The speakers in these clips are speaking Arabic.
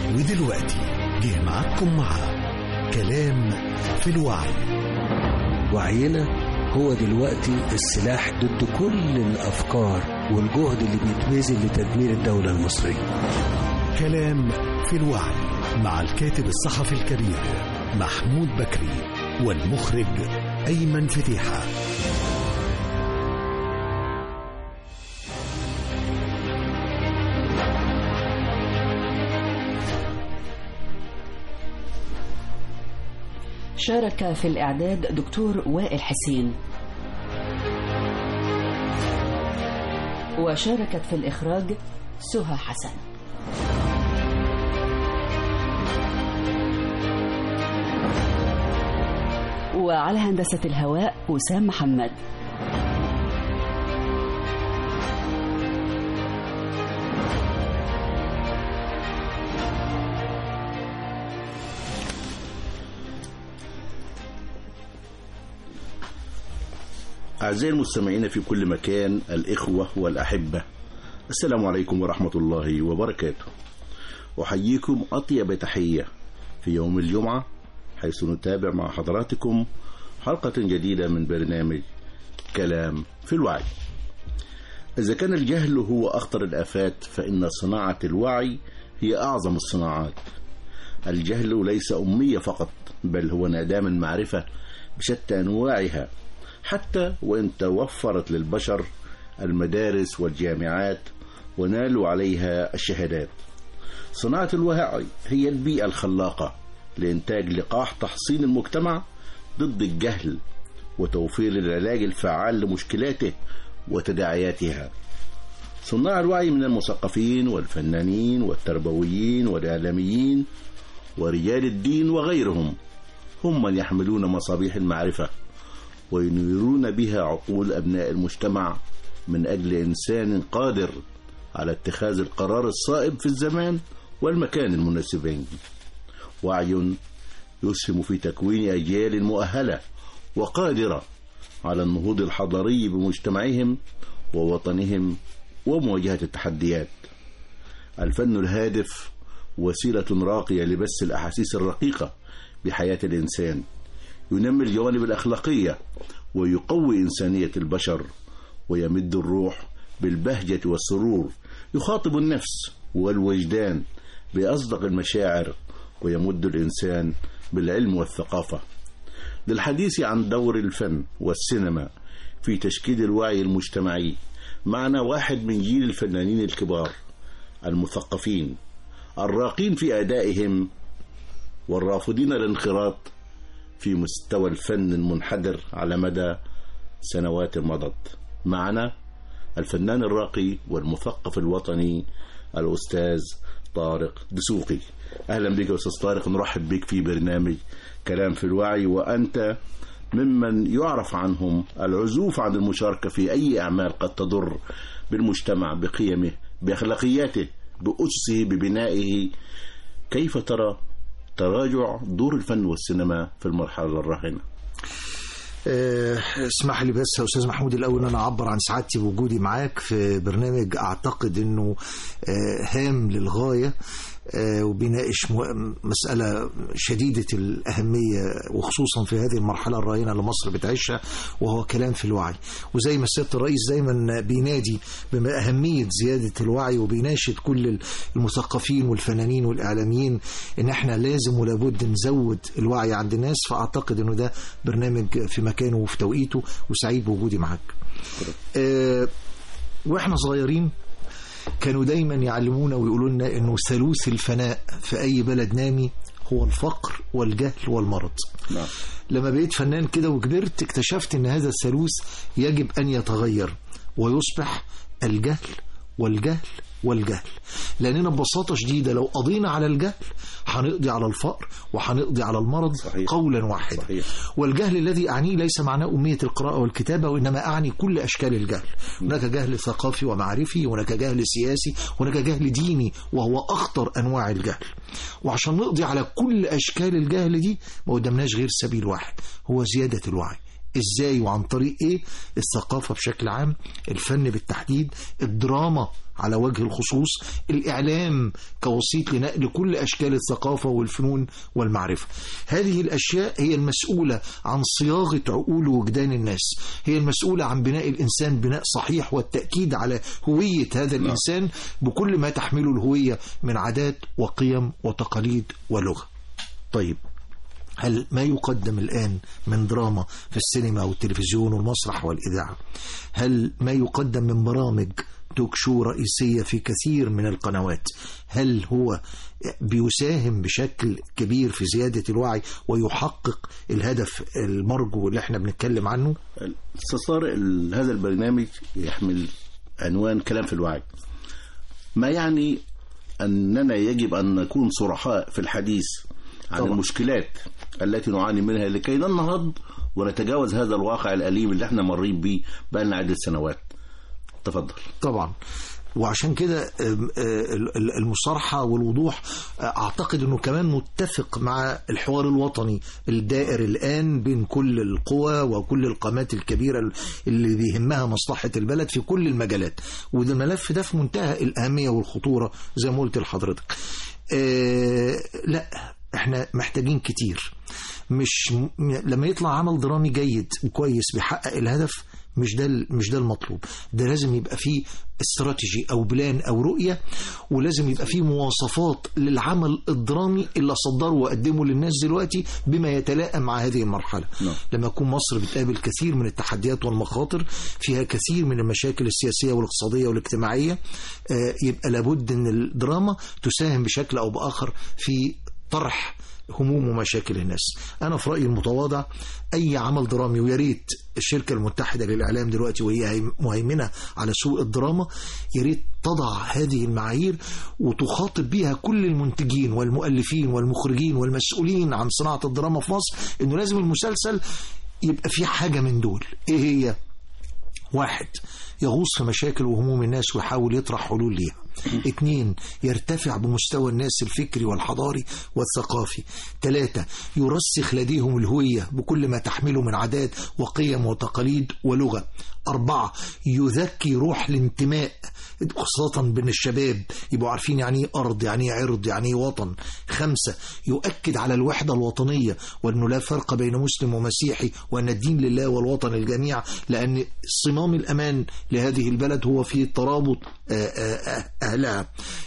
ودلوقتي جه معاكم مع كلام في الوعي. وعينا هو دلوقتي السلاح ضد كل الأفكار والجهد اللي بيتبذل لتدمير الدولة المصرية. كلام في الوعي مع الكاتب الصحفي الكبير محمود بكري والمخرج أيمن فتيحة. شارك في الإعداد دكتور وائل حسين، وشاركت في الإخراج سهى حسن. وعلى هندسة الهواء وسام محمد. أعزائي المستمعين في كل مكان، الإخوة والأحبة، السلام عليكم ورحمة الله وبركاته. أحييكم أطيب تحية في يوم الجمعة، حيث نتابع مع حضراتكم حلقة جديدة من برنامج كلام في الوعي. إذا كان الجهل هو أخطر الآفات، فإن صناعة الوعي هي أعظم الصناعات. الجهل ليس أمية فقط، بل هو انعدام المعرفة بشتى أنواعها، حتى وإن توفرت للبشر المدارس والجامعات ونالوا عليها الشهادات. صناعة الوعي هي البيئة الخلاقة لإنتاج لقاح تحصين المجتمع ضد الجهل وتوفير العلاج الفعال لمشكلاته وتداعياتها. صناع الوعي من المثقفين والفنانين والتربويين والإعلاميين ورجال الدين وغيرهم، هم من يحملون مصابيح المعرفة وينيرون بها عقول أبناء المجتمع من أجل إنسان قادر على اتخاذ القرار الصائب في الزمان والمكان المناسبين. وعي يسهم في تكوين أجيال مؤهلة وقادرة على النهوض الحضاري بمجتمعهم ووطنهم ومواجهة التحديات. الفن الهادف وسيلة راقية لبث الأحاسيس الرقيقة بحياة الإنسان، ينمي الجوانب الأخلاقية ويقوي إنسانية البشر ويمد الروح بالبهجة والسرور، يخاطب النفس والوجدان بأصدق المشاعر ويمد الإنسان بالعلم والثقافة. للحديث عن دور الفن والسينما في تشكيل الوعي المجتمعي معنا واحد من جيل الفنانين الكبار المثقفين الراقين في أدائهم والرافضين الانخراط في مستوى الفن المنحدر على مدى سنوات مضت. معنا الفنان الراقي والمثقف الوطني الأستاذ طارق دسوقي. أهلا بك أستاذ طارق، نرحب بك في برنامج كلام في الوعي، وأنت ممن يعرف عنهم العزوف عن المشاركة في أي أعمال قد تضر بالمجتمع بقيمه بأخلاقياته بأسسه ببنائه. كيف ترى تراجع دور الفن والسينما في المرحلة الراهنة؟ اسمح لي بس يا أستاذ محمود الأول أنا أعبر عن سعادتي بوجودي معاك في برنامج أعتقد أنه هام للغاية وبيناقش مسألة شديدة الأهمية وخصوصا في هذه المرحلة الراهنة اللي مصر بتعيشها، وهو كلام في الوعي. وزي ما سيادة الرئيس دايما بينادي بأهمية زيادة الوعي وبيناشد كل المثقفين والفنانين والإعلاميين إن احنا لازم ولابد نزود الوعي عند الناس، فأعتقد إنه ده برنامج في مكانه وفي توقيته، وسعيد بوجودي معاك. وإحنا صغيرين كانوا دايما يعلمونا ويقولوا لنا انه ثالوث الفناء في اي بلد نامي هو الفقر والجهل والمرض. نعم. لما بقيت فنان كده وكبرت اكتشفت ان هذا الثالوث يجب ان يتغير ويصبح الجهل والجهل والجهل، لأننا ببساطة شديدة لو قضينا على الجهل هنقضي على الفقر وهنقضي على المرض. صحيح. قولا واحدا. صحيح. والجهل الذي أعنيه ليس معناه أمية القراءة والكتابة، وإنما أعني كل أشكال الجهل. هناك جهل ثقافي ومعرفي، هناك جهل سياسي، هناك جهل ديني وهو أخطر أنواع الجهل. وعشان نقضي على كل أشكال الجهل دي ما قدامناش غير سبيل واحد، هو زيادة الوعي. ازاي وعن طريق ايه؟ الثقافة بشكل عام، الفن بالتحديد، الدراما على وجه الخصوص، الإعلام كوسيط لنقل كل أشكال الثقافة والفنون والمعرفة. هذه الأشياء هي المسؤولة عن صياغة عقول ووجدان الناس، هي المسؤولة عن بناء الإنسان بناء صحيح والتأكيد على هوية هذا الإنسان بكل ما تحمله الهوية من عادات وقيم وتقاليد ولغة. طيب، هل ما يقدم الآن من دراما في السينما والتلفزيون والمسرح والإذاعة، هل ما يقدم من برامج توك شو رئيسية في كثير من القنوات، هل هو بيساهم بشكل كبير في زيادة الوعي ويحقق الهدف المرجو اللي احنا بنتكلم عنه؟ استثار هذا البرنامج يحمل عنوان كلام في الوعي، ما يعني أننا يجب أن نكون صرحاء في الحديث عن المشكلات التي نعاني منها لكي ننهض ونتجاوز هذا الواقع الأليم اللي احنا مرين به بقالنا عدة سنوات. تفضل. طبعا، وعشان كده المصارحة والوضوح أعتقد أنه كمان متفق مع الحوار الوطني الدائر الآن بين كل القوى وكل القامات الكبيرة اللي بيهمها مصلحة البلد في كل المجالات، وده الملف ده في منتهى الأهمية والخطورة زي ما قلت لحضرتك. لا، احنا محتاجين كتير، مش لما يطلع عمل درامي جيد وكويس بيحقق الهدف مش ده المطلوب، ده لازم يبقى فيه استراتيجي او بلان او رؤية، ولازم يبقى فيه مواصفات للعمل الدرامي اللي صدره وقدمه للناس دلوقتي بما يتلائم مع هذه المرحلة. لما تكون مصر بتقابل كثير من التحديات والمخاطر، فيها كثير من المشاكل السياسية والاقتصادية والاجتماعية، يبقى لابد ان الدراما تساهم بشكل او باخر في طرح هموم ومشاكل الناس. أنا في رأيي المتواضع أي عمل درامي، ويا ريت الشركة المتحدة للإعلام دلوقتي وهي مهيمنة على سوق الدراما، يا ريت تضع هذه المعايير وتخاطب بيها كل المنتجين والمؤلفين والمخرجين والمسؤولين عن صناعة الدراما في مصر، إنه لازم المسلسل يبقى فيه حاجة من دول. إيه هي؟ 1، يغوص في مشاكل وهموم الناس ويحاول يطرح حلول ليها. 2، يرتفع بمستوى الناس الفكري والحضاري والثقافي. 3، يرسخ لديهم الهوية بكل ما تحمله من عادات وقيم وتقاليد ولغة. 4، يذكي روح الانتماء خاصة بين الشباب، يبقوا عارفين يعني ايه أرض، يعني ايه عرض، يعني ايه وطن. 5، يؤكد على الوحدة الوطنية وأنه لا فرق بين مسلم ومسيحي، وأن الدين لله والوطن الجميع، لأن صمام الأمان لهذه البلد هو في ترابط أهلها.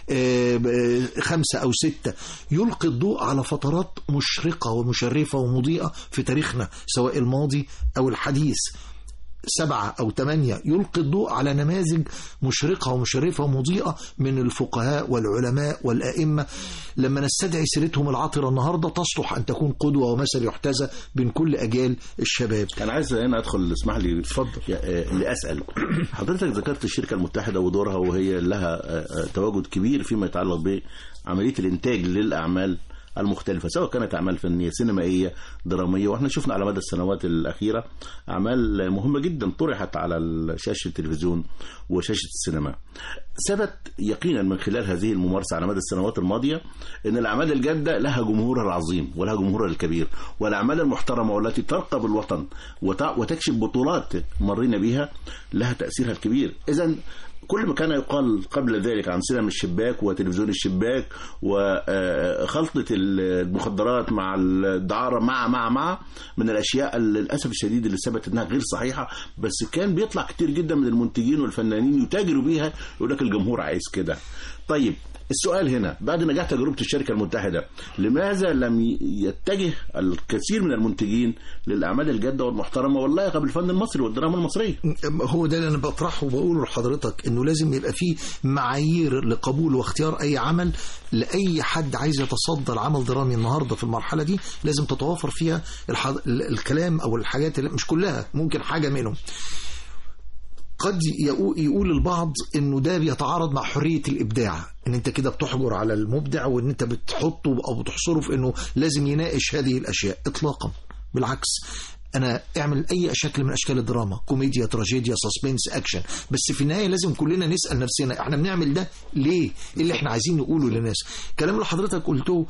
5 أو 6، يلقي الضوء على فترات مشرقة ومشرفة ومضيئة في تاريخنا سواء الماضي أو الحديث. 7 أو 8، يلقي الضوء على نماذج مشرقة ومشرفة ومضيئة من الفقهاء والعلماء والأئمة، لما نستدعي سيرتهم العطرة النهاردة تصلح أن تكون قدوة ومثل يحتذى بين كل أجيال الشباب. أنا عايز هنا أدخل، اسمح لي اتفضل لأسأل حضرتك. ذكرت الشركة المتحدة ودورها، وهي لها تواجد كبير فيما يتعلق بعملية الإنتاج للأعمال المختلفة، سواء كانت أعمال فنية سينمائية درامية، وإحنا شفنا على مدى السنوات الأخيرة أعمال مهمة جدا طرحت على شاشة التلفزيون وشاشة السينما. ثبت يقينا من خلال هذه الممارسة على مدى السنوات الماضية أن الأعمال الجادة لها جمهورها العظيم ولها جمهورها الكبير، والأعمال المحترمة والتي ترقى بالوطن وتكشف بطولات مرينا بها لها تأثيرها الكبير. إذن كل ما كان يقال قبل ذلك عن سينما الشباك وتلفزيون الشباك وخلطة المخدرات مع الدعارة مع من الأشياء للأسف الشديد اللي ثبت أنها غير صحيحة، بس كان بيطلع كتير جدا من المنتجين والفنانين يتاجروا بيها، يقول لك الجمهور عايز كده. طيب السؤال هنا، بعد نجاح تجربة الشركة المتحدة، لماذا لم يتجه الكثير من المنتجين للأعمال الجادة والمحترمة واللائقة بالفن المصري والدراما المصرية؟ هو ده اللي أنا بطرحه وبقوله لحضرتك، إنه لازم يبقى فيه معايير لقبول واختيار أي عمل. لأي حد عايز يتصدى العمل درامي النهاردة في المرحلة دي لازم تتوافر فيها الكلام أو الحاجات اللي مش كلها، ممكن حاجة منهم. قد يقول البعض انه ده بيتعارض مع حرية الابداع، ان انت كده بتحجر على المبدع وان انت بتحطه او بتحصره في انه لازم يناقش هذه الاشياء. اطلاقا، بالعكس، انا اعمل اي شكل من اشكال الدراما، كوميديا، تراجيديا، سسبنس، اكشن، بس في النهايه لازم كلنا نسال نفسنا احنا بنعمل ده ليه؟ ايه اللي احنا عايزين نقوله للناس؟ الكلام اللي حضرتك قلته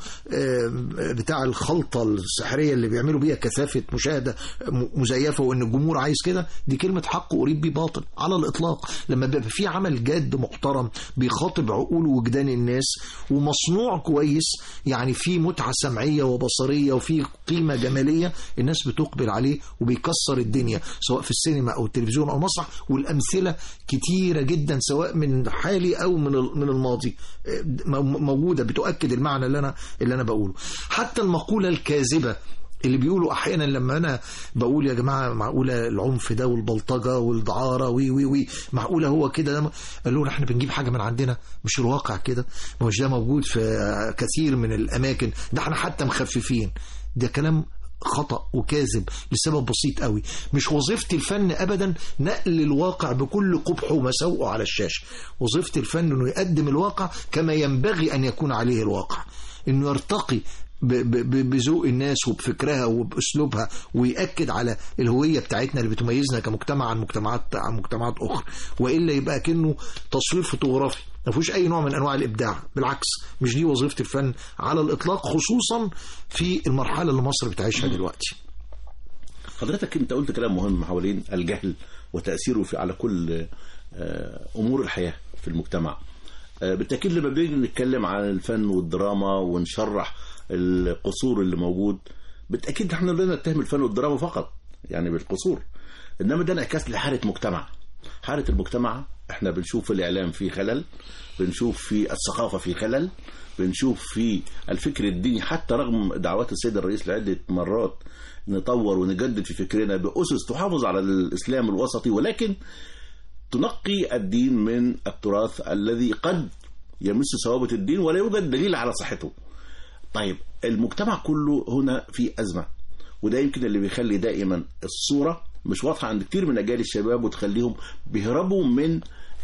بتاع الخلطه السحريه اللي بيعملوا بيها كثافه مشاهده مزيفه وان الجمهور عايز كده، دي كلمه حق اريد بيه باطل على الاطلاق. لما بيبقى في عمل جاد محترم بيخاطب عقول ووجدان الناس ومصنوع كويس، يعني في متعه سمعيه وبصريه وفي قيمه جماليه، الناس بتقبل عليه وبيكسر الدنيا سواء في السينما او التلفزيون او المسرح. والامثله كتيره جدا سواء من حالي او من الماضي موجوده بتؤكد المعنى اللي انا بقوله. حتى المقوله الكاذبه اللي بيقولوا احيانا لما انا بقول يا جماعه معقوله العنف ده والبلطجه والدعاره وي معقوله هو كده؟ قالوا احنا بنجيب حاجه من عندنا، مش الواقع كده، مش ده موجود في كثير من الاماكن، ده احنا حتى مخففين. ده كلام خطأ وكاذب لسبب بسيط قوي. مش وظيفة الفن أبدا نقل الواقع بكل قبحه ومساوئه على الشاشة. وظيفة الفن أنه يقدم الواقع كما ينبغي أن يكون عليه الواقع، أنه يرتقي بذوق الناس وبفكرها وبأسلوبها، ويأكد على الهوية بتاعتنا اللي بتميزنا كمجتمع عن مجتمعات أخرى. وإلا يبقى كأنه تصوير فوتوغرافي ما فيهوش أي نوع من أنواع الإبداع. بالعكس، مش دي وظيفة الفن على الإطلاق، خصوصا في المرحلة اللي مصر بتعيشها دلوقتي. حضرتك أنت قلت كلام مهم حوالين الجهل وتأثيره على كل أمور الحياة في المجتمع. بالتأكيد لما بنيجي نتكلم عن الفن والدراما ونشرح القصور اللي موجود، بالتأكيد احنا لا نتهم الفن والدراما فقط يعني بالقصور، إنما ده انعكاس لحالة مجتمع. حالة المجتمع احنا بنشوف في الإعلام في خلل، بنشوف في الثقافة في خلل، بنشوف في الفكر الديني، حتى رغم دعوات السيد الرئيس لعدة مرات نطور ونجدد في فكرنا بأسس تحافظ على الإسلام الوسطي، ولكن تنقي الدين من التراث الذي قد يمس ثوابت الدين ولا يوجد دليل على صحته. طيب المجتمع كله هنا في أزمة، وده يمكن اللي بيخلي دائما الصورة مش واضحة عند كتير من أجيال الشباب، وتخليهم بيهربوا من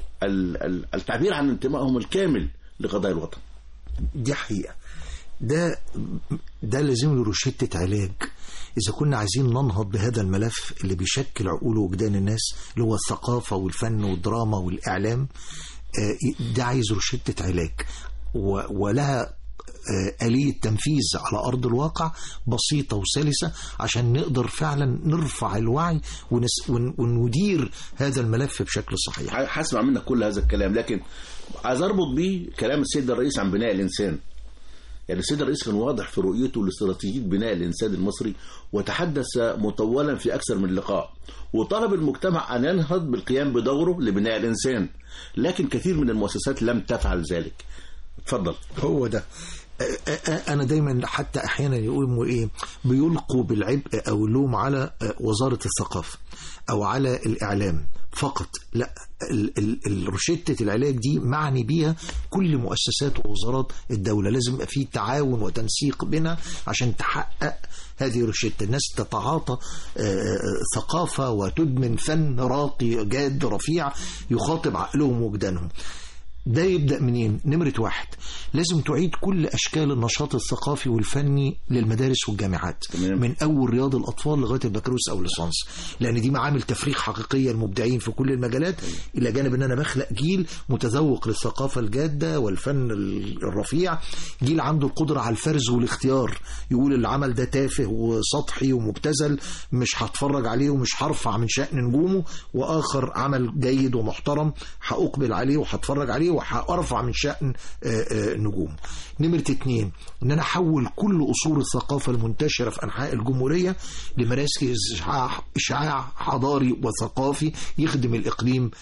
التعبير عن انتمائهم الكامل لقضايا الوطن. دي حقيقة. ده لازم له روشتة علاج إذا كنا عايزين ننهض بهذا الملف اللي بيشكل عقول ووجدان الناس اللي هو الثقافة والفن والدراما والإعلام. ده عايز روشتة علاج ولها آلية تنفيذ على أرض الواقع بسيطة وسلسة عشان نقدر فعلا نرفع الوعي وندير هذا الملف بشكل صحيح. هسمع منك كل هذا الكلام، لكن عايز أربط بيه كلام السيد الرئيس عن بناء الإنسان. يعني السيد الرئيس كان واضح في رؤيته لاستراتيجية بناء الإنسان المصري، وتحدث مطولا في أكثر من لقاء، وطلب المجتمع أن ينهض بالقيام بدوره لبناء الإنسان، لكن كثير من المؤسسات لم تفعل ذلك. اتفضل. هو ده أنا دايما حتى أحيانا يقولوا إيه، بيلقوا بالعبء أو اللوم على وزارة الثقافة أو على الإعلام فقط. لا، الروشتة العلاج دي معني بيها كل مؤسسات ووزارات الدولة. لازم يبقى فيه تعاون وتنسيق بينها عشان تحقق هذه الروشتة. الناس تتعاطى ثقافة وتدمن فن راقي جاد رفيع يخاطب عقلهم ووجدانهم. ده يبدأ منين؟ نمرة 1، لازم تعيد كل أشكال النشاط الثقافي والفني للمدارس والجامعات، من أول رياض الأطفال لغاية البكالوريوس أو الليسانس، لأن دي معامل تفريغ حقيقية المبدعين في كل المجالات، إلى جانب أن أنا بخلق جيل متذوق للثقافة الجادة والفن الرفيع، جيل عنده القدرة على الفرز والاختيار، يقول العمل ده تافه وسطحي ومبتذل مش هتفرج عليه ومش هرفع من شأن نجومه، وآخر عمل جيد ومحترم هأقبل عليه وهتفرج عليه وهأرفع من شأن نجوم. نمرة 2، ان انا احول كل اصول الثقافة المنتشرة في انحاء الجمهورية لمراكز اشعاع حضاري وثقافي يخدم الاقليم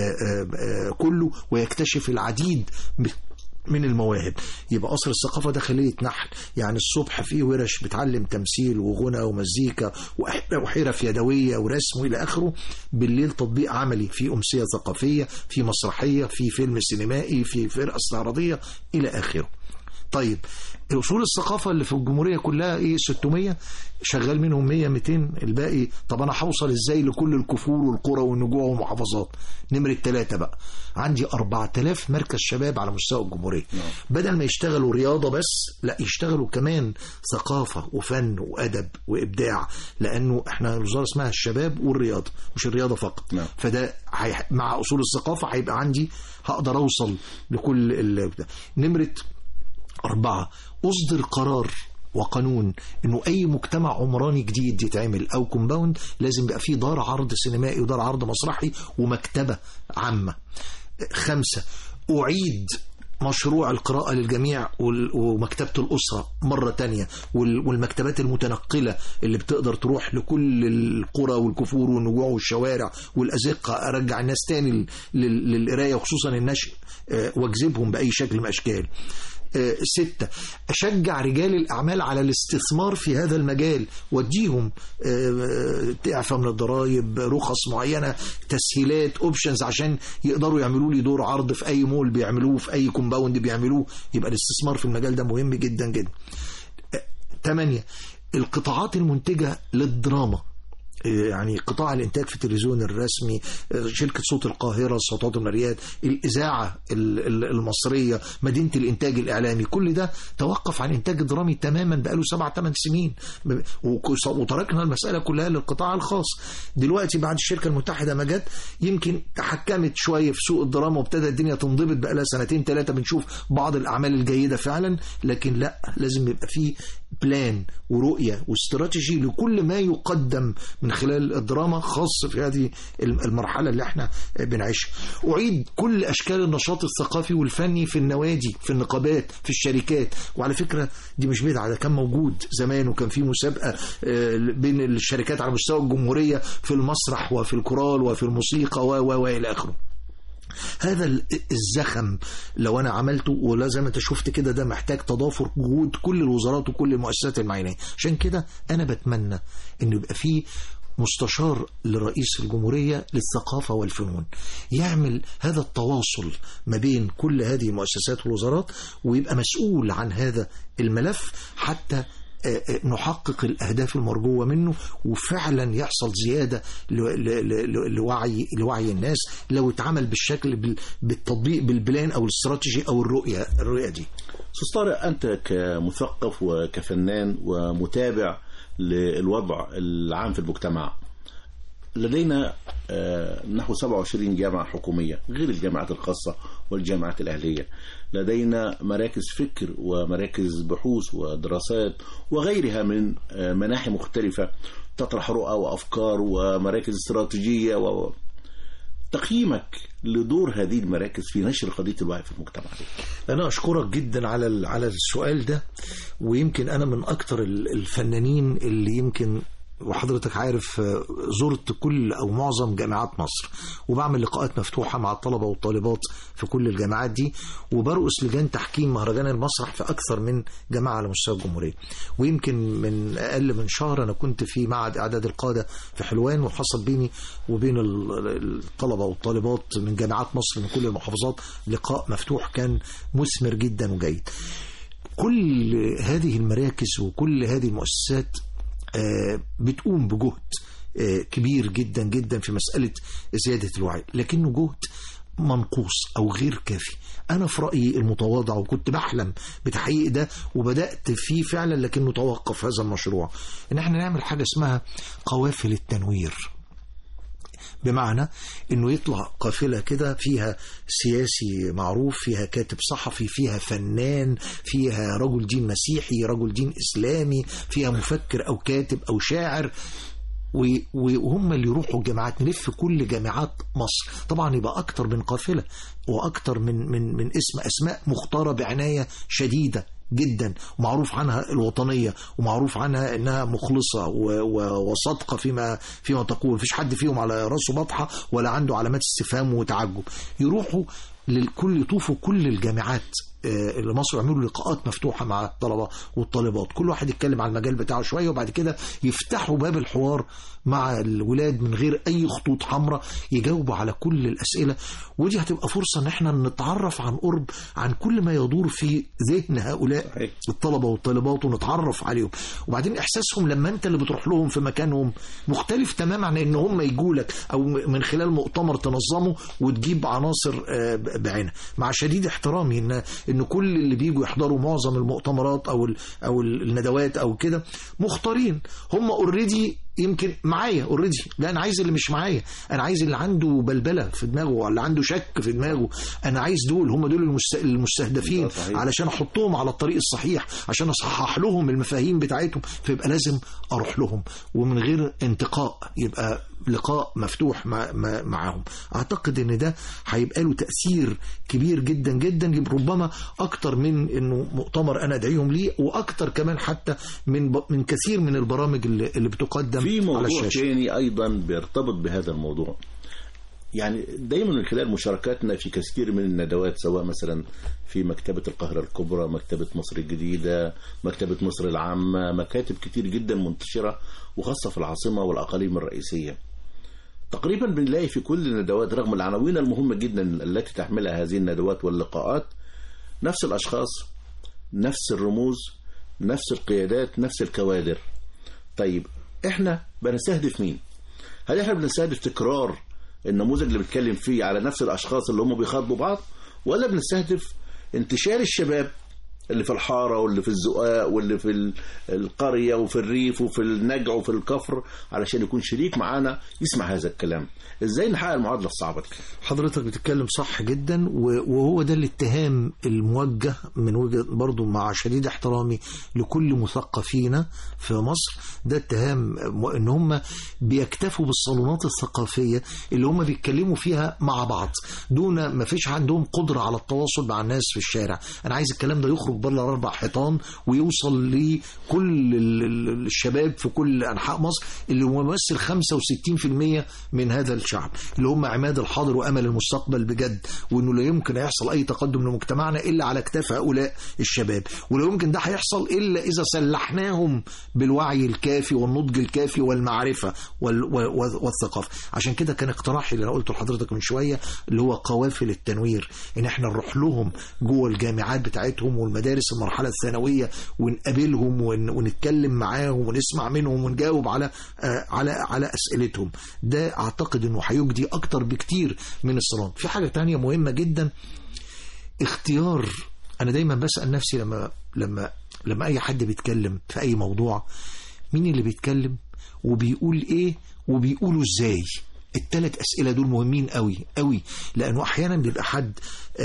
كله ويكتشف العديد من المواهب. يبقى قصر الثقافة ده خلية نحل، يعني الصبح فيه ورش بتعلم تمثيل وغنى ومزيكا وحرف يدوية ورسم إلى آخره، بالليل تطبيق عملي في أمسية ثقافية، في مسرحية، في فيلم سينمائي، في فرقة استعراضية إلى آخره. طيب اصول الثقافه اللي في الجمهوريه كلها ايه؟ 600 شغال منهم 100 200 الباقي. طب انا هوصل ازاي لكل الكفور والقرى والنجوع والمحافظات؟ نمره 3 بقى عندي 4000 مركز شباب على مستوى الجمهوريه. بدل ما يشتغلوا رياضه بس، لا يشتغلوا كمان ثقافه وفن وادب وابداع، لانه احنا الوزاره اسمها الشباب والرياضه مش الرياضه فقط. فده مع اصول الثقافه هيبقى عندي هقدر اوصل لكل نمره 4 أصدر قرار وقانون انه اي مجتمع عمراني جديد يتعمل او كومباوند لازم يبقى فيه دار عرض سينمائي ودار عرض مسرحي ومكتبة عامة. 5 أعيد مشروع القراءة للجميع ومكتبة الأسرة مرة تانية، والمكتبات المتنقلة اللي بتقدر تروح لكل القرى والكفور والنجوع والشوارع والأزقة، أرجع الناس تاني للقراية وخصوصا النشء واجذبهم بأي شكل من الأشكال. 6 أشجع رجال الأعمال على الاستثمار في هذا المجال، وديهم تعفى من الضرائب، رخص معينة، تسهيلات، اوبشنز عشان يقدروا يعملوا لي دور عرض في أي مول بيعملوه، في أي كومباوند بيعملوه. يبقى الاستثمار في المجال ده مهم جدا جدا. 8 القطاعات المنتجة للدراما، يعني قطاع الانتاج في التلفزيون الرسمي، شركة صوت القاهرة، صوتات المريات، الإذاعة المصرية، مدينة الانتاج الإعلامي، كل ده توقف عن انتاج درامي تماما بقاله 7-8 سنين، وتركنا المسألة كلها للقطاع الخاص. دلوقتي بعد الشركة المتحدة ما جت يمكن تحكمت شوية في سوق الدراما وابتدى الدنيا تنضبط بقالها 2-3 بنشوف بعض الأعمال الجيدة فعلا، لكن لا، لازم يبقى فيه بلان ورؤية واستراتيجي لكل ما يقدم من خلال الدراما، خاص في هذه المرحلة اللي احنا بنعيشها. أعيد كل أشكال النشاط الثقافي والفني في النوادي، في النقابات، في الشركات. وعلى فكرة دي مش بدعة، ده كان موجود زمان، وكان في مسابقة بين الشركات على مستوى الجمهورية في المسرح وفي الكورال وفي الموسيقى وإلى آخره. هذا الزخم لو أنا عملته، ولا زي ما انت شفت كده، ده محتاج تضافر جهود كل الوزارات وكل المؤسسات المعنية. عشان كده أنا بتمنى إنه يبقى فيه مستشار لرئيس الجمهورية للثقافة والفنون يعمل هذا التواصل ما بين كل هذه المؤسسات والوزارات، ويبقى مسؤول عن هذا الملف حتى نحقق الأهداف المرجوة منه، وفعلا يحصل زيادة لوعي الناس لو اتعمل بالشكل بالتطبيق بالبلان أو الاستراتيجي أو الرؤية دي. أستاذ طارق، أنت كمثقف وكفنان ومتابع للوضع العام في المجتمع، لدينا نحو 27 جامعة حكومية غير الجامعات الخاصة والجامعات الأهلية، لدينا مراكز فكر ومراكز بحوث ودراسات وغيرها من مناحي مختلفة تطرح رؤى وأفكار ومراكز استراتيجية. تقييمك لدور هذه المراكز في نشر قضية الوعي في المجتمع؟ أنا أشكرك جدا على السؤال ده، ويمكن أنا من أكتر الفنانين اللي يمكن وحضرتك عارف زرت كل أو معظم جامعات مصر، وبعمل لقاءات مفتوحة مع الطلبة والطالبات في كل الجامعات دي، وبرقص لجان تحكيم مهرجان المسرح في أكثر من جامعة على مستوى الجمهورية. ويمكن من أقل من شهر أنا كنت في معهد إعداد القادة في حلوان، وحصل بيني وبين الطلبة والطالبات من جامعات مصر من كل المحافظات لقاء مفتوح كان مثمر جدا وجيد. كل هذه المراكز وكل هذه المؤسسات بتقوم بجهد كبير جدا جدا في مسألة زيادة الوعي، لكنه جهد منقوص أو غير كافي. أنا في رأيي المتواضع، وكنت بحلم بتحقيق ده وبدأت فيه فعلا، لكنه توقف هذا المشروع، إن احنا نعمل حاجة اسمها قوافل التنوير. بمعنى انه يطلع قافلة كده فيها سياسي معروف، فيها كاتب صحفي، فيها فنان، فيها رجل دين مسيحي، رجل دين اسلامي، فيها مفكر او كاتب او شاعر، وهم اللي يروحوا الجامعات. نلف كل جامعات مصر، طبعا يبقى اكتر من قافلة واكتر من اسماء مختارة بعناية شديدة جدا، ومعروف عنها الوطنية، ومعروف عنها انها مخلصة وصادقة فيما تقول. مفيش حد فيهم على راسه بطحة ولا عنده علامات استفهام وتعجب. يروحوا يطوفوا كل الجامعات لمصر يعملوا لقاءات مفتوحة مع الطلبة والطالبات، كل واحد يتكلم عن المجال بتاعه شوية، وبعد كده يفتحوا باب الحوار مع الولاد من غير أي خطوط حمراء، يجاوبوا على كل الأسئلة. ودي هتبقى فرصة ان احنا نتعرف عن قرب عن كل ما يدور في ذهن هؤلاء الطلبة والطالبات، ونتعرف عليهم. وبعدين احساسهم لما انت اللي بتروح لهم في مكانهم مختلف تماما عن ان هم يجوا لك او من خلال مؤتمر تنظمه وتجيب عناصر بعينها. مع شديد احترامي ان كل اللي بيجوا يحضروا معظم المؤتمرات او الندوات او كده مختارين، هم اوريدي يمكن معايا اوريدي. لا، انا عايز اللي مش معايا، انا عايز اللي عنده بلبله في دماغه ولا عنده شك في دماغه. انا عايز هم دول المستهدفين علشان احطهم على الطريق الصحيح، عشان اصحح لهم المفاهيم بتاعتهم. فيبقى لازم اروح لهم ومن غير انتقاء، يبقى لقاء مفتوح معهم. اعتقد ان ده هيبقى له تأثير كبير جدا جدا، ربما اكتر من انه مؤتمر انا ادعيهم ليه، واكتر كمان حتى من كثير من البرامج اللي بتقدم في موضوع على الشاشة. تاني ايضا بيرتبط بهذا الموضوع، يعني دايما من خلال مشاركاتنا في كثير من الندوات، سواء مثلا في مكتبة القاهرة الكبرى، مكتبة مصر الجديدة، مكتبة مصر العامة، مكاتب كتير جدا منتشرة وخاصة في العاصمة والأقاليم الرئيسية. تقريبا بنلاقي في كل الندوات رغم العناوين المهمة جدا التي تحملها هذه الندوات واللقاءات نفس الأشخاص، نفس الرموز، نفس القيادات، نفس الكوادر. طيب احنا بنستهدف مين؟ هل احنا بنستهدف تكرار النموذج اللي بيتكلم فيه على نفس الأشخاص اللي هم بيخاطبوا بعض، ولا بنستهدف انتشار الشباب اللي في الحارة واللي في الزقاق واللي في القرية وفي الريف وفي النجع وفي الكفر علشان يكون شريك معانا يسمع هذا الكلام؟ ازاي نحقق المعادلة الصعبة دي؟ حضرتك بتتكلم صح جدا، وهو ده الاتهام الموجه من وجهة برضو مع شديد احترامي لكل مثقفين في مصر. ده اتهام ان هم بيكتفوا بالصالونات الثقافية اللي هم بيتكلموا فيها مع بعض، دون ما فيش عندهم قدرة على التواصل مع الناس في الشارع. انا عايز الكلام ده يخرج بره 4 حيطان ويوصل لكل الشباب في كل أنحاء مصر، اللي ممثل 65% من هذا الشعب، اللي هم عماد الحاضر وأمل المستقبل بجد. وإنه لا يمكن يحصل أي تقدم لمجتمعنا إلا على اكتاف هؤلاء الشباب، ولا يمكن ده هيحصل إلا إذا سلحناهم بالوعي الكافي والنضج الكافي والمعرفة والثقافة. عشان كده كان اقتراحي اللي أنا قلته لحضرتك من شوية، اللي هو قوافل التنوير، إن احنا نروح لهم جوه الجامعات بتاعتهم والمدارس المرحلة الثانوية ونقابلهم ونتكلم معاهم ونسمع منهم ونجاوب على أسئلتهم. ده أعتقد أنه هيجدي أكتر بكتير من الصالون. في حاجة تانية مهمة جدا، اختيار. أنا دايما بسأل نفسي لما أي حد بيتكلم في أي موضوع، مين اللي بيتكلم وبيقول إيه وبيقوله إزاي؟ ال3 أسئلة دول مهمين قوي قوي، لأنه أحيانا بيبقى حد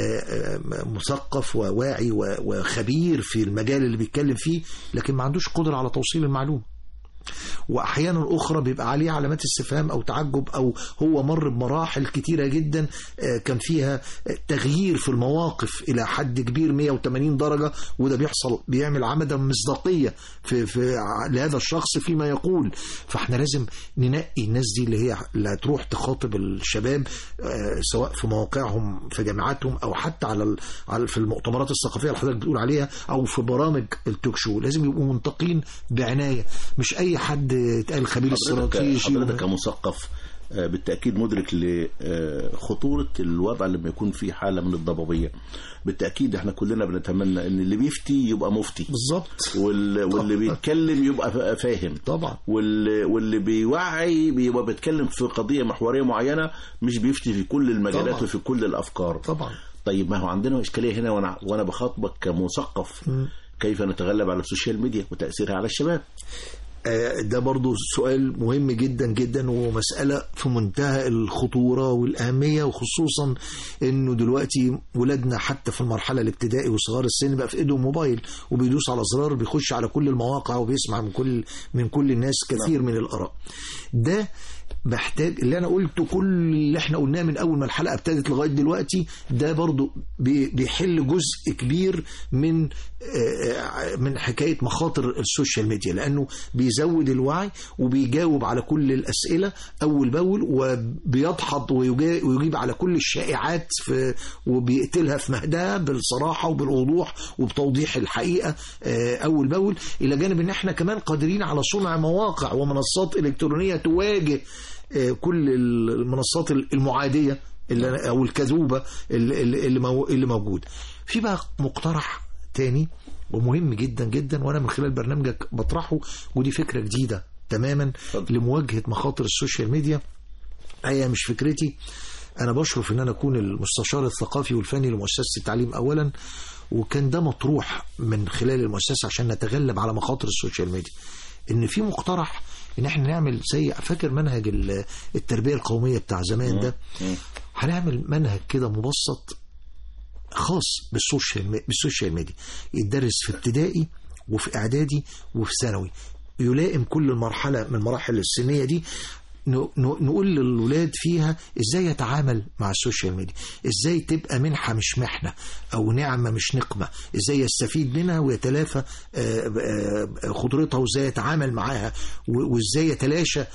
مثقف وواعي وخبير في المجال اللي بيتكلم فيه، لكن ما عندوش قدرة على توصيل المعلومة. وأحيانا أخرى بيبقى عليه علامات استفهام أو تعجب، أو هو مر بمراحل كتيرة جدا كان فيها تغيير في المواقف إلى حد كبير 180 درجة، وده بيعمل عمدا مصداقية في لهذا الشخص فيما يقول. فاحنا لازم ننقي الناس دي اللي هتروح تخاطب الشباب، سواء في مواقعهم في جامعاتهم أو حتى في المؤتمرات الثقافية اللي حضرتك بتقول عليها، أو في برامج التوك شو. لازم يبقوا منتقين بعناية، مش أي حد يتقال خبير استراتيجي. حضرتك كمثقف بالتأكيد مدرك لخطورة الوضع لما يكون في حالة من الضبابية. بالتأكيد احنا كلنا بنتمنى ان اللي بيفتي يبقى مفتي بالظبط، واللي بيتكلم يبقى فاهم طبعا، واللي بيوعي بيبقى بيتكلم في قضية محورية معينة، مش بيفتي في كل المجالات طبعا. وفي كل الأفكار طبعا. طيب ما هو عندنا إشكالية هنا وأنا بخاطبك كمثقف، كيف نتغلب على السوشيال ميديا وتأثيرها على الشباب؟ ده برضو سؤال مهم جدا جدا، ومسألة في منتهى الخطورة والأهمية، وخصوصا انه دلوقتي ولادنا حتى في المرحلة الابتدائي وصغار السن بقى في ايدهم موبايل، وبيدوس على زرار بيخش على كل المواقع وبيسمع من كل الناس كثير من الآراء. ده محتاج اللي انا قلته، كل اللي احنا قلناه من اول ما الحلقة ابتدت لغاية دلوقتي، ده برضو بيحل جزء كبير من من حكاية مخاطر السوشيال ميديا، لأنه بيزود الوعي وبيجاوب على كل الأسئلة أول بأول، وبيدحض ويجيب على كل الشائعات وبيقتلها في مهدها بالصراحة وبالوضوح وبتوضيح الحقيقة أول بأول، إلى جانب أن احنا كمان قادرين على صنع مواقع ومنصات إلكترونية تواجه كل المنصات المعادية أو الكذوبة اللي موجود. في بقى مقترح تاني ومهم جدا جدا، وانا من خلال برنامجك بطرحه، ودي فكرة جديدة تماما لمواجهة مخاطر السوشيال ميديا. هي مش فكرتي، انا بشرف ان انا اكون المستشار الثقافي والفني لمؤسسة التعليم اولا، وكان ده مطروح من خلال المؤسسة عشان نتغلب على مخاطر السوشيال ميديا. ان في مقترح ان احنا نعمل زي فاكر منهج التربية القومية بتاع زمان ده، هنعمل منهج كده مبسط خاص بالسوشيال ميديا، يتدرس في ابتدائي وفي اعدادي وفي ثانوي، يلائم كل مرحلة من المراحل السنية دي. نقول للولاد فيها ازاي يتعامل مع السوشيال ميديا، ازاي تبقى منحة مش محنة او نعمة مش نقمة، ازاي يستفيد منها ويتلافى خطورتها، وازاي يتعامل معاها، وازاي يتلاشى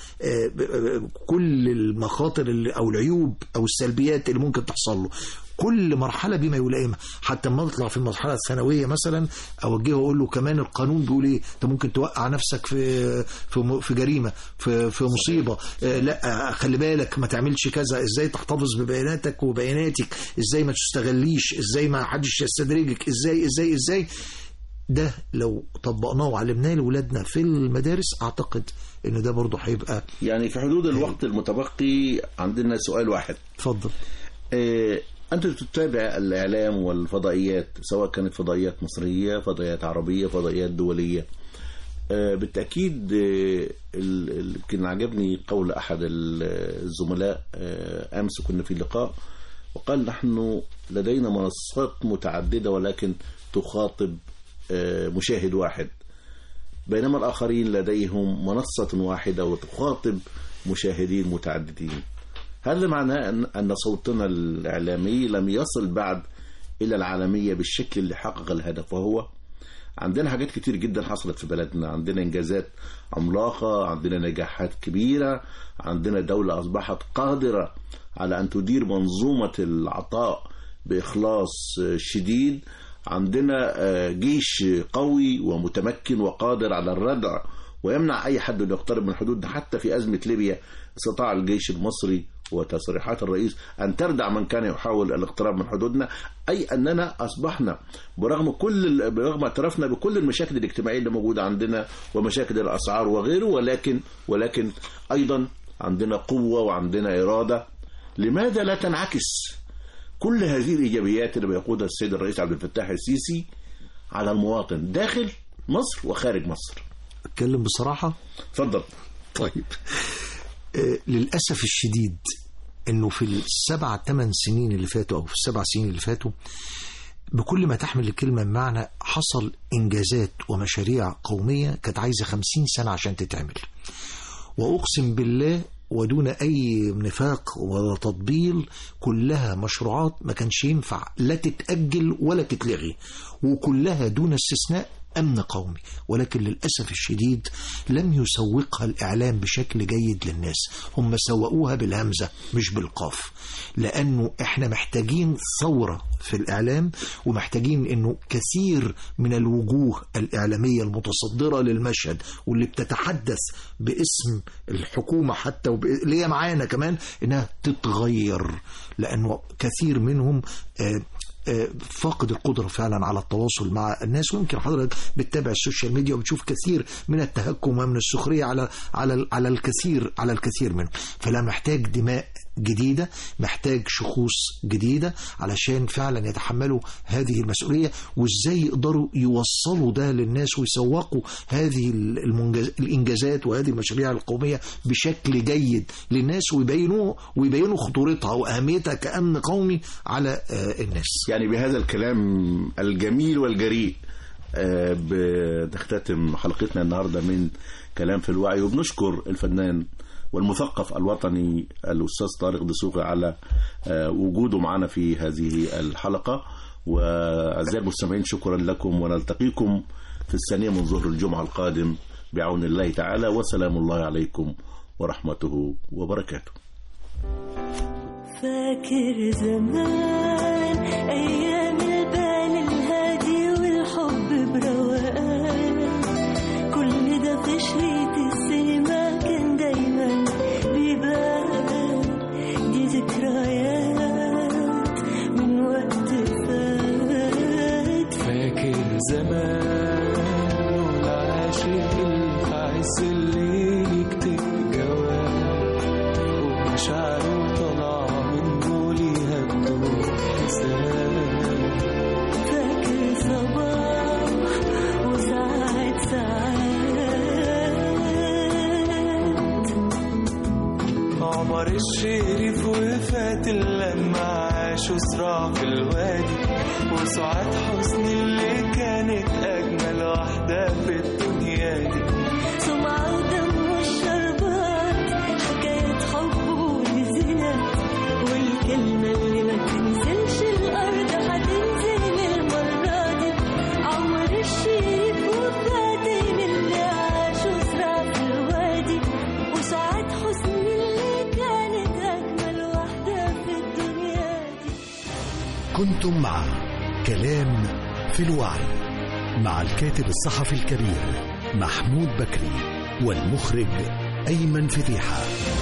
كل المخاطر او العيوب او السلبيات اللي ممكن تحصل له. كل مرحلة بما يلائمها، حتى لما اطلع في المرحلة الثانوية مثلا اوجهه واقول له كمان القانون بيقول ايه، انت ممكن توقع نفسك في جريمة، في مصيبة، لا خلي بالك ما تعملش كذا، ازاي تحتفظ ببياناتك وبياناتك، ازاي ما تستغليش، ازاي ما حدش يستدرجك، ازاي. ده لو طبقناه وعلمناه لولادنا في المدارس اعتقد ان ده برضه هيبقى يعني في حدود الوقت المتبقي. عندنا سؤال واحد. اتفضل. أنت تتابع الإعلام والفضائيات، سواء كانت فضائيات مصرية، فضائيات عربية، فضائيات دولية. بالتأكيد كان عجبني قول أحد الزملاء أمس كنا في لقاء وقال نحن لدينا منصات متعددة ولكن تخاطب مشاهد واحد، بينما الآخرين لديهم منصة واحدة وتخاطب مشاهدين متعددين. هذا معناه أن صوتنا الإعلامي لم يصل بعد إلى العالمية بالشكل اللي حقق الهدف، وهو عندنا حاجات كتير جدا حصلت في بلدنا، عندنا إنجازات عملاقة، عندنا نجاحات كبيرة، عندنا دولة أصبحت قادرة على أن تدير منظومة العطاء بإخلاص شديد، عندنا جيش قوي ومتمكن وقادر على الردع ويمنع أي حد أن يقترب من حدودنا. حتى في أزمة ليبيا استطاع الجيش المصري وتصريحات الرئيس أن تردع من كان يحاول الاقتراب من حدودنا. أي أننا أصبحنا برغم اعترافنا بكل المشاكل الاجتماعية اللي موجودة عندنا ومشاكل الأسعار وغيره، ولكن أيضا عندنا قوة وعندنا إرادة. لماذا لا تنعكس كل هذه الإيجابيات اللي بيقودها السيد الرئيس عبد الفتاح السيسي على المواطن داخل مصر وخارج مصر؟ أتكلم بصراحة؟ تفضل. طيب، للأسف الشديد أنه في 7-8 سنين اللي فاتوا أو في 7 سنين اللي فاتوا، بكل ما تحمل الكلمة معنى، حصل إنجازات ومشاريع قومية كانت عايزة 50 سنة عشان تتعمل، وأقسم بالله ودون أي نفاق ولا تطبيل كلها مشروعات ما كانش ينفع لا تتأجل ولا تتلغي، وكلها دون استثناء أمن قومي. ولكن للأسف الشديد لم يسوقها الإعلام بشكل جيد للناس، هم سوقوها بالهمزة مش بالقاف، لأنه إحنا محتاجين ثورة في الإعلام، ومحتاجين أنه كثير من الوجوه الإعلامية المتصدرة للمشهد واللي بتتحدث باسم الحكومة حتى اللي هي معانا كمان إنها تتغير، لأنه كثير منهم فاقد القدرة فعلا على التواصل مع الناس. ويمكن حضرتك بتتابع السوشيال ميديا وبتشوف كثير من التهكم ومن السخرية على الكثير منه. فلا، محتاج دماء جديدة، محتاج شخوص جديدة علشان فعلا يتحملوا هذه المسؤولية، وازاي يقدروا يوصلوا ده للناس ويسوقوا هذه الإنجازات وهذه المشاريع القومية بشكل جيد للناس، ويبينوا خطورتها وأهميتها كأمن قومي على الناس. يعني بهذا الكلام الجميل والجريء بنختتم حلقتنا النهاردة من كلام في الوعي، وبنشكر الفنان والمثقف الوطني الأستاذ طارق دسوقي على وجوده معنا في هذه الحلقة، وأعزائي المستمعين شكرا لكم، ونلتقيكم في الثانية من ظهر الجمعة القادم بعون الله تعالى، وسلام الله عليكم ورحمته وبركاته. فاكر زمان أيام البال الهادي والحب بروقان، كل ده في شريط السينما كان دايما بيبان، دي ذكريات من وقت فات. فاكر زمان والعاشق العز اللي يكتب جواب ومشاعره طالعة منه ليها الدور حساب. فاكر صباح وساعات عمر الشريف وفات لما عاشوا صراع في الوادي، وسعاد حسني اللي كانت أجمل واحدة في الدنيا دي. سمعة ودم والشربات، حكاية حب ولزنات، والكلمة اللي ما تنزلش الأرض هتنزل المرة دي. عمر الشريف وفاتن اللي عاشوا صراع في الوادي، وسعاد حسني اللي كانت أجمل واحدة في الدنيا دي. كنتم مع كلام في الوعي مع الكاتب الصحفي الكبير محمود بكري والمخرج أيمن فتيحة.